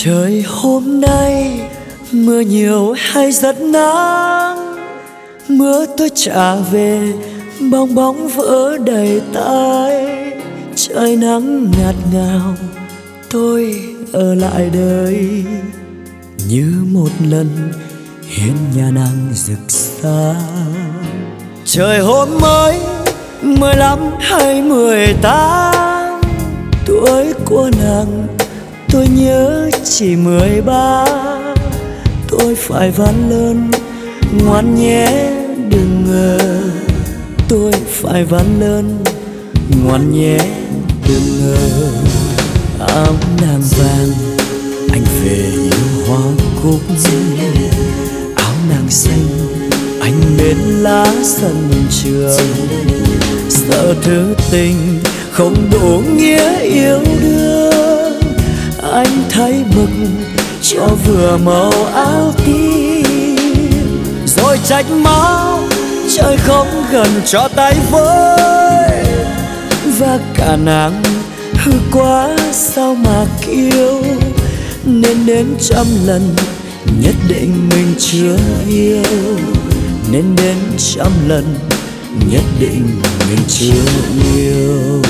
Trời hôm nay mưa nhiều hay rất nắng, mưa tôi trả về bong bóng vỡ đầy tay. Trời nắng ngạt ngào tôi ở lại đây, như một lần hiên nhà nàng rực sáng. Trời hôm mới 15 hay 18, tuổi của nàng tôi nhớ chỉ 13. Tôi phải van lớn ngoan nhé đừng ngờ, tôi phải van lớn ngoan nhé đừng ngờ. Áo nàng vàng anh về yêu hoa cúc, áo nàng xanh anh mến lá sân trường. Sợ thứ tình không đủ nghĩa yêu đương, anh thấy mực cho vừa màu áo tím. Rồi trách móc trời không gần cho tay với, và cả nàng hư quá sao mà kêu. Nên đến trăm lần nhất định mình chưa yêu, nên đến trăm lần nhất định mình chưa yêu.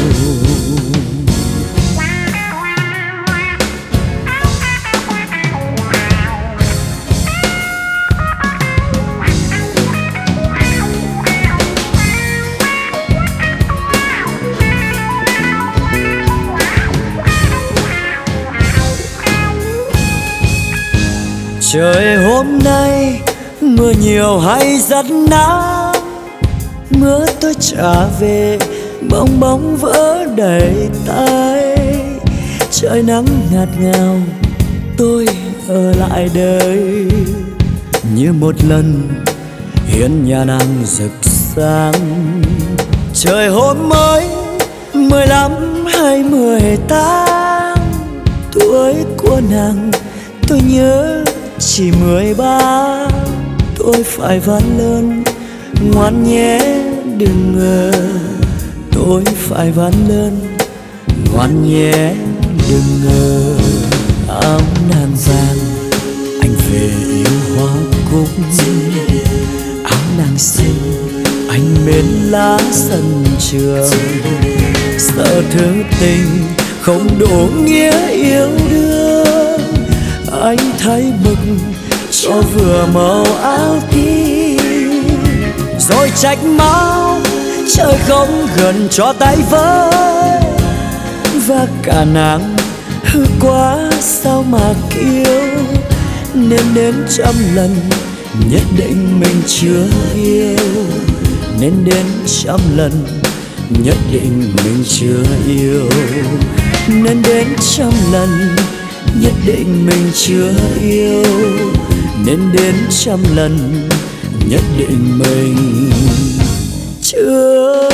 Trời hôm nay mưa nhiều hay rất nắng, mưa tôi trả về bong bóng vỡ đầy tay. Trời nắng ngạt ngào tôi ở lại đây, như một lần hiên nhà nàng rực sáng. Trời hôm mới 15 hay 18, tuổi của nàng tôi nhớ chỉ 13. Tôi phải van lớn ngoan nhé đừng ngờ, tôi phải van lớn ngoan nhé đừng ngờ. Áo nàng vàng anh về yêu hoa cúc, áo nàng xanh anh mến lá sân trường. Sợ thứ tình không đủ nghĩa yêu đương, anh thấy mực cho vừa màu áo tím. Rồi trách móc trời không gần cho tay với, và cả nàng hư quá sao mà kêu. Nên đến trăm lần nhất định mình chưa yêu, nên đến trăm lần nhất định mình chưa yêu, nên đến trăm lần nhất định mình chưa yêu, nên đến trăm lần nhất định mình chưa